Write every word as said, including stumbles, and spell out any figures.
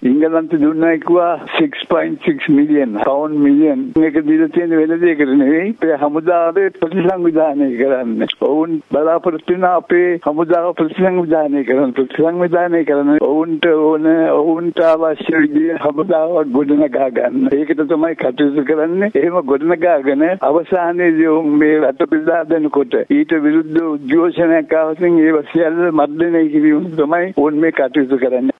ඉංගලන්ත දුන්නා කිව්වා six point six million pound million මේක දීලා තියෙන වෙන දෙයකට නෙවෙයි අපේ හමුදාවේ ප්‍රතිසංවිධානය කරන්න. ඔවුන් බලාපොරොත්තු වෙන අපේ හමුදාව ප්‍රතිසංවිධානය කරන්න ප්‍රතිසංවිධානය කරන ඔවුන්ට ඕන ඔවුන්ට අවශ්‍ය විදිහේ හමුදාවක් ගොඩනගා ගන්න. ඒකට තමයි කටයුතු කරන්නේ. එහෙම ගොඩනගාගෙන අවසානයේදී මේ රට පිළිදා දෙනකොට ඊට විරුද්ධ උද්ඝෝෂණයක් ආවසින් ඒ සියල්ල මර්ධනය කිරීම තමයි ඕන් මේ කටයුතු කරන්නේ.